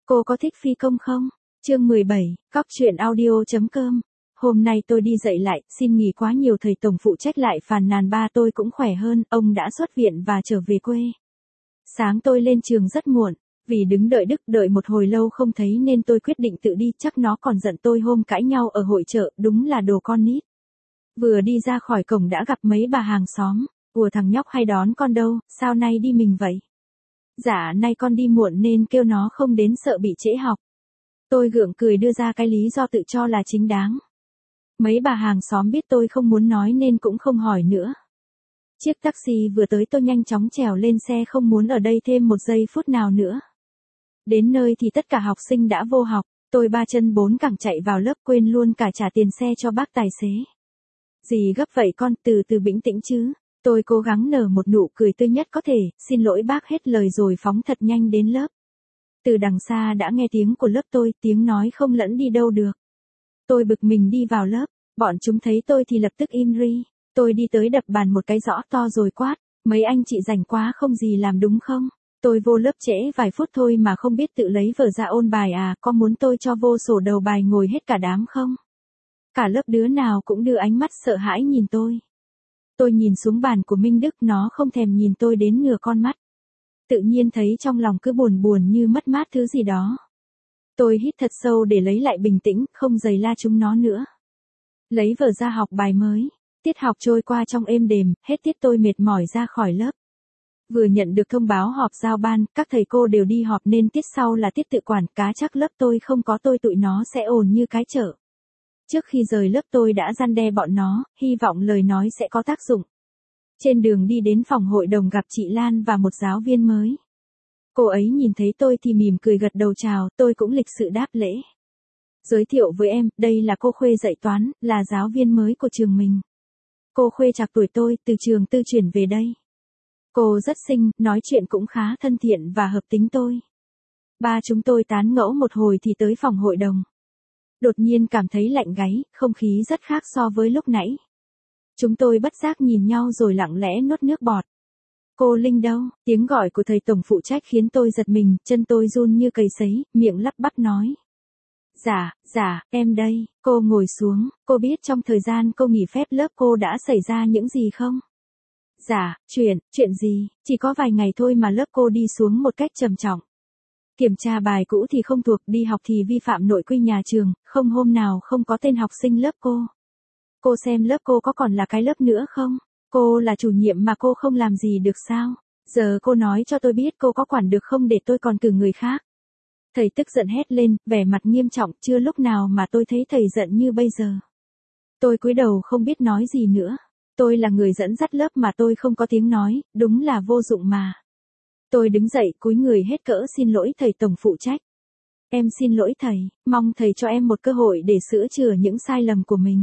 Cô có thích phi công không? Chương 17, Cóc truyện audio.com. Hôm nay tôi đi dậy lại, xin nghỉ quá nhiều, thầy tổng phụ trách lại phàn nàn ba tôi cũng khỏe hơn, ông đã xuất viện và trở về quê. Sáng tôi lên trường rất muộn, vì đứng đợi Đức đợi một hồi lâu không thấy nên tôi quyết định tự đi, chắc nó còn giận tôi hôm cãi nhau ở hội chợ, đúng là đồ con nít. Vừa đi ra khỏi cổng đã gặp mấy bà hàng xóm, ủa thằng nhóc hay đón con đâu, sao nay đi mình vậy? Dạ nay con đi muộn nên kêu nó không đến sợ bị trễ học. Tôi gượng cười đưa ra cái lý do tự cho là chính đáng. Mấy bà hàng xóm biết tôi không muốn nói nên cũng không hỏi nữa. Chiếc taxi vừa tới tôi nhanh chóng trèo lên xe, không muốn ở đây thêm một giây phút nào nữa. Đến nơi thì tất cả học sinh đã vô học, tôi ba chân bốn cẳng chạy vào lớp quên luôn cả trả tiền xe cho bác tài xế. Gì gấp vậy con, từ từ bình tĩnh chứ. Tôi cố gắng nở một nụ cười tươi nhất có thể, xin lỗi bác hết lời rồi phóng thật nhanh đến lớp. Từ đằng xa đã nghe tiếng của lớp tôi, tiếng nói không lẫn đi đâu được. Tôi bực mình đi vào lớp, bọn chúng thấy tôi thì lập tức im ri. Tôi đi tới đập bàn một cái rõ to rồi quát, mấy anh chị rảnh quá không gì làm đúng không? Tôi vô lớp trễ vài phút thôi mà không biết tự lấy vở ra ôn bài à, có muốn tôi cho vô sổ đầu bài ngồi hết cả đám không? Cả lớp đứa nào cũng đưa ánh mắt sợ hãi nhìn tôi. Tôi nhìn xuống bàn của Minh Đức, nó không thèm nhìn tôi đến nửa con mắt. Tự nhiên thấy trong lòng cứ buồn buồn như mất mát thứ gì đó. Tôi hít thật sâu để lấy lại bình tĩnh, không giày la chúng nó nữa. Lấy vở ra học bài mới. Tiết học trôi qua trong êm đềm, hết tiết tôi mệt mỏi ra khỏi lớp. Vừa nhận được thông báo họp giao ban, các thầy cô đều đi họp nên tiết sau là tiết tự quản, cá chắc lớp tôi không có tôi tụi nó sẽ ồn như cái chợ. Trước khi rời lớp tôi đã răn đe bọn nó, hy vọng lời nói sẽ có tác dụng. Trên đường đi đến phòng hội đồng gặp chị Lan và một giáo viên mới. Cô ấy nhìn thấy tôi thì mỉm cười gật đầu chào, tôi cũng lịch sự đáp lễ. Giới thiệu với em, đây là cô Khuê dạy toán, là giáo viên mới của trường mình. Cô Khuê trạc tuổi tôi, từ trường tư chuyển về đây. Cô rất xinh, nói chuyện cũng khá thân thiện và hợp tính tôi. Ba chúng tôi tán ngẫu một hồi thì tới phòng hội đồng. Đột nhiên cảm thấy lạnh gáy, không khí rất khác so với lúc nãy. Chúng tôi bất giác nhìn nhau rồi lặng lẽ nuốt nước bọt. Cô Linh đâu? Tiếng gọi của thầy tổng phụ trách khiến tôi giật mình, chân tôi run như cầy sấy, miệng lắp bắp nói. Dạ, em đây. Cô ngồi xuống, cô biết trong thời gian cô nghỉ phép lớp cô đã xảy ra những gì không? Dạ, chuyện gì, chỉ có vài ngày thôi mà lớp cô đi xuống một cách trầm trọng. Kiểm tra bài cũ thì không thuộc, đi học thì vi phạm nội quy nhà trường, không hôm nào không có tên học sinh lớp cô. Cô xem lớp cô có còn là cái lớp nữa không? Cô là chủ nhiệm mà cô không làm gì được sao? Giờ cô nói cho tôi biết cô có quản được không để tôi còn cử người khác. Thầy tức giận hét lên, vẻ mặt nghiêm trọng, chưa lúc nào mà tôi thấy thầy giận như bây giờ. Tôi cúi đầu không biết nói gì nữa. Tôi là người dẫn dắt lớp mà tôi không có tiếng nói, đúng là vô dụng mà. Tôi đứng dậy cúi người hết cỡ xin lỗi thầy tổng phụ trách. Em xin lỗi thầy, mong thầy cho em một cơ hội để sửa chữa những sai lầm của mình.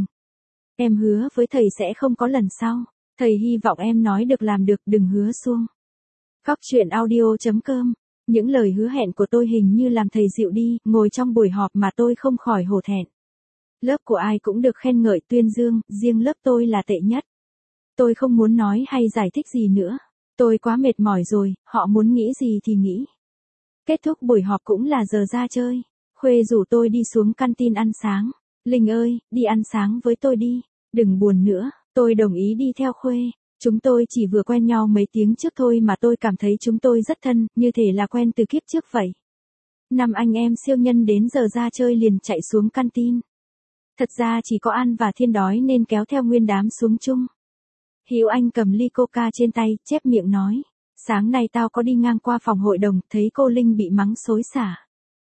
Em hứa với thầy sẽ không có lần sau. Thầy hy vọng em nói được làm được, đừng hứa suông. Cóc truyện audio.com. Những lời hứa hẹn của tôi hình như làm thầy dịu đi, ngồi trong buổi họp mà tôi không khỏi hổ thẹn. Lớp của ai cũng được khen ngợi tuyên dương, riêng lớp tôi là tệ nhất. Tôi không muốn nói hay giải thích gì nữa. Tôi quá mệt mỏi rồi, họ muốn nghĩ gì thì nghĩ. Kết thúc buổi họp cũng là giờ ra chơi. Khuê rủ tôi đi xuống canteen ăn sáng. Linh ơi, đi ăn sáng với tôi đi. Đừng buồn nữa, tôi đồng ý đi theo Khuê. Chúng tôi chỉ vừa quen nhau mấy tiếng trước thôi mà tôi cảm thấy chúng tôi rất thân, như thể là quen từ kiếp trước vậy. Năm anh em siêu nhân đến giờ ra chơi liền chạy xuống canteen. Thật ra chỉ có An và Thiên đói nên kéo theo nguyên đám xuống chung. Hiếu Anh cầm ly coca trên tay, chép miệng nói. Sáng nay tao có đi ngang qua phòng hội đồng, thấy cô Linh bị mắng xối xả.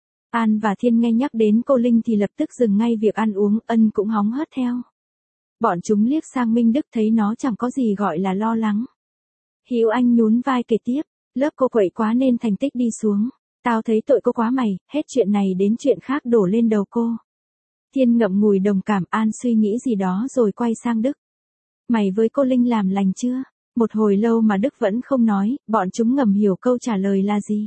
An và Thiên nghe nhắc đến cô Linh thì lập tức dừng ngay việc ăn uống, Ân cũng hóng hớt theo. Bọn chúng liếc sang Minh Đức thấy nó chẳng có gì gọi là lo lắng. Hiếu Anh nhún vai kể tiếp, lớp cô quậy quá nên thành tích đi xuống. Tao thấy tội cô quá mày, hết chuyện này đến chuyện khác đổ lên đầu cô. Thiên ngậm ngùi đồng cảm, An suy nghĩ gì đó rồi quay sang Đức. Mày với cô Linh làm lành chưa? Một hồi lâu mà Đức vẫn không nói, bọn chúng ngầm hiểu câu trả lời là gì.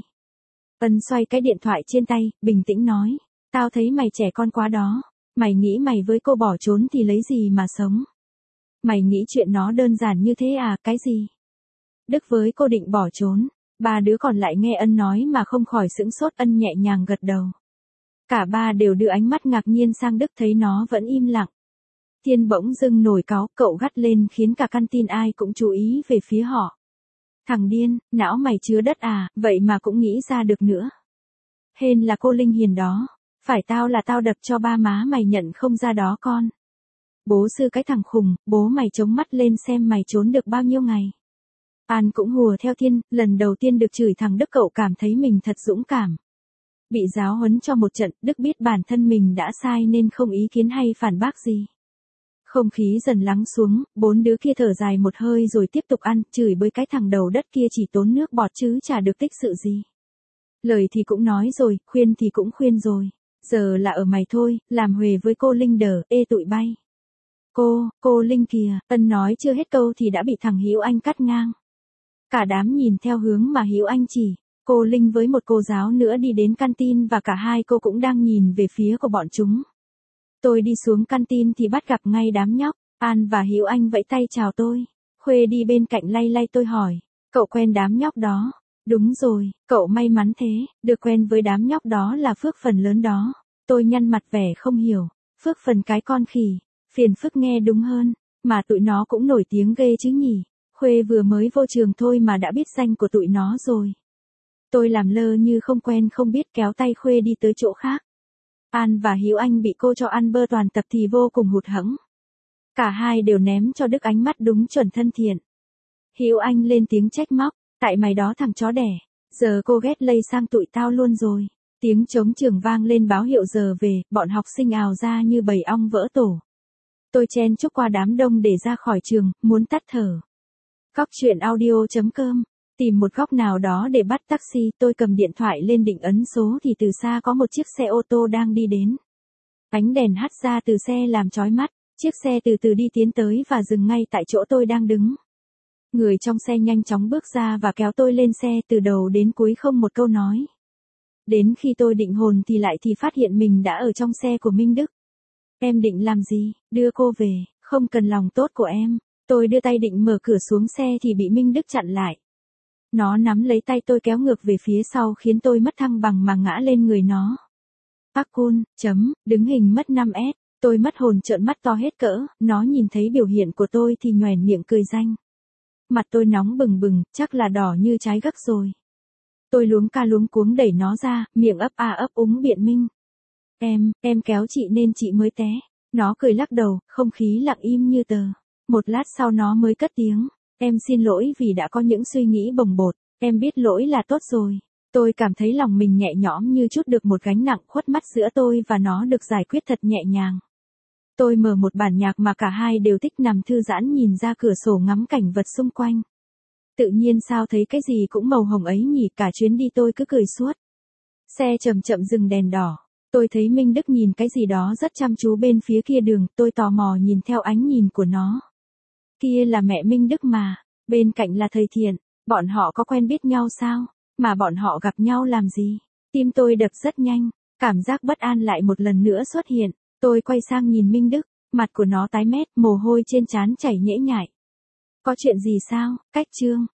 Ân xoay cái điện thoại trên tay, bình tĩnh nói. Tao thấy mày trẻ con quá đó. Mày nghĩ mày với cô bỏ trốn thì lấy gì mà sống? Mày nghĩ chuyện nó đơn giản như thế à, cái gì? Đức với cô định bỏ trốn. Ba đứa còn lại nghe Ân nói mà không khỏi sững sốt. Ân nhẹ nhàng gật đầu. Cả ba đều đưa ánh mắt ngạc nhiên sang Đức, thấy nó vẫn im lặng. Thiên bỗng dưng nổi cáu, cậu gắt lên khiến cả căn tin ai cũng chú ý về phía họ. Thằng điên, não mày chứa đất à, vậy mà cũng nghĩ ra được nữa. Hên là cô Linh Hiền đó. Phải tao là tao đập cho ba má mày nhận không ra đó con. Bố sư cái thằng khùng, bố mày chống mắt lên xem mày trốn được bao nhiêu ngày. An cũng hùa theo Thiên, lần đầu tiên được chửi thằng Đức cậu cảm thấy mình thật dũng cảm. Bị giáo huấn cho một trận, Đức biết bản thân mình đã sai nên không ý kiến hay phản bác gì. Không khí dần lắng xuống, bốn đứa kia thở dài một hơi rồi tiếp tục ăn, chửi bới cái thằng đầu đất kia chỉ tốn nước bọt chứ chả được tích sự gì. Lời thì cũng nói rồi, khuyên thì cũng khuyên rồi. Giờ là ở mày thôi, làm huề với cô Linh đờ, ê tụi bay. Cô Linh kìa, Ân nói chưa hết câu thì đã bị thằng Hữu Anh cắt ngang. Cả đám nhìn theo hướng mà Hữu Anh chỉ. Cô Linh với một cô giáo nữa đi đến canteen và cả hai cô cũng đang nhìn về phía của bọn chúng. Tôi đi xuống canteen thì bắt gặp ngay đám nhóc. An và Hữu Anh vẫy tay chào tôi. Khuê đi bên cạnh lay lay tôi hỏi. Cậu quen đám nhóc đó? Đúng rồi, cậu may mắn thế, được quen với đám nhóc đó là phước phần lớn đó. Tôi nhăn mặt vẻ không hiểu. Phước phần cái con khỉ. Phiền phức nghe đúng hơn. Mà tụi nó cũng nổi tiếng ghê chứ nhỉ. Khuê vừa mới vô trường thôi mà đã biết danh của tụi nó rồi. Tôi làm lơ như không quen không biết kéo tay Khuê đi tới chỗ khác. An và Hữu Anh bị cô cho ăn bơ toàn tập thì vô cùng hụt hẫng. Cả hai đều ném cho Đức ánh mắt đúng chuẩn thân thiện. Hữu Anh lên tiếng trách móc, tại mày đó thằng chó đẻ, giờ cô ghét lây sang tụi tao luôn rồi. Tiếng trống trường vang lên báo hiệu giờ về, bọn học sinh ào ra như bầy ong vỡ tổ. Tôi chen chúc qua đám đông để ra khỏi trường, muốn tắt thở. Góc chuyện audio.com. Tìm một góc nào đó để bắt taxi, tôi cầm điện thoại lên định ấn số thì từ xa có một chiếc xe ô tô đang đi đến. Ánh đèn hắt ra từ xe làm chói mắt, chiếc xe từ từ đi tiến tới và dừng ngay tại chỗ tôi đang đứng. Người trong xe nhanh chóng bước ra và kéo tôi lên xe từ đầu đến cuối không một câu nói. Đến khi tôi định hồn thì phát hiện mình đã ở trong xe của Minh Đức. Em định làm gì? Đưa cô về, không cần lòng tốt của em. Tôi đưa tay định mở cửa xuống xe thì bị Minh Đức chặn lại. Nó nắm lấy tay tôi kéo ngược về phía sau khiến tôi mất thăng bằng mà ngã lên người nó. Parkour, đứng hình mất 5S, tôi mất hồn trợn mắt to hết cỡ, nó nhìn thấy biểu hiện của tôi thì nhoẻn miệng cười danh. Mặt tôi nóng bừng bừng, chắc là đỏ như trái gấc rồi. Tôi luống ca luống cuống đẩy nó ra, miệng ấp a ấp úng biện minh. Em kéo chị nên chị mới té. Nó cười lắc đầu, không khí lặng im như tờ. Một lát sau nó mới cất tiếng. Em xin lỗi vì đã có những suy nghĩ bồng bột, em biết lỗi là tốt rồi. Tôi cảm thấy lòng mình nhẹ nhõm như trút được một gánh nặng khuất mắt giữa tôi và nó được giải quyết thật nhẹ nhàng. Tôi mở một bản nhạc mà cả hai đều thích nằm thư giãn nhìn ra cửa sổ ngắm cảnh vật xung quanh. Tự nhiên sao thấy cái gì cũng màu hồng ấy nhỉ, cả chuyến đi tôi cứ cười suốt. Xe chậm chậm dừng đèn đỏ. Tôi thấy Minh Đức nhìn cái gì đó rất chăm chú bên phía kia đường, tôi tò mò nhìn theo ánh nhìn của nó. Kia là mẹ Minh Đức mà, bên cạnh là thầy Thiện, bọn họ có quen biết nhau sao? Mà bọn họ gặp nhau làm gì? Tim tôi đập rất nhanh, cảm giác bất an lại một lần nữa xuất hiện. Tôi quay sang nhìn Minh Đức, mặt của nó tái mét, mồ hôi trên trán chảy nhễ nhại. Có chuyện gì sao? Cách Trương,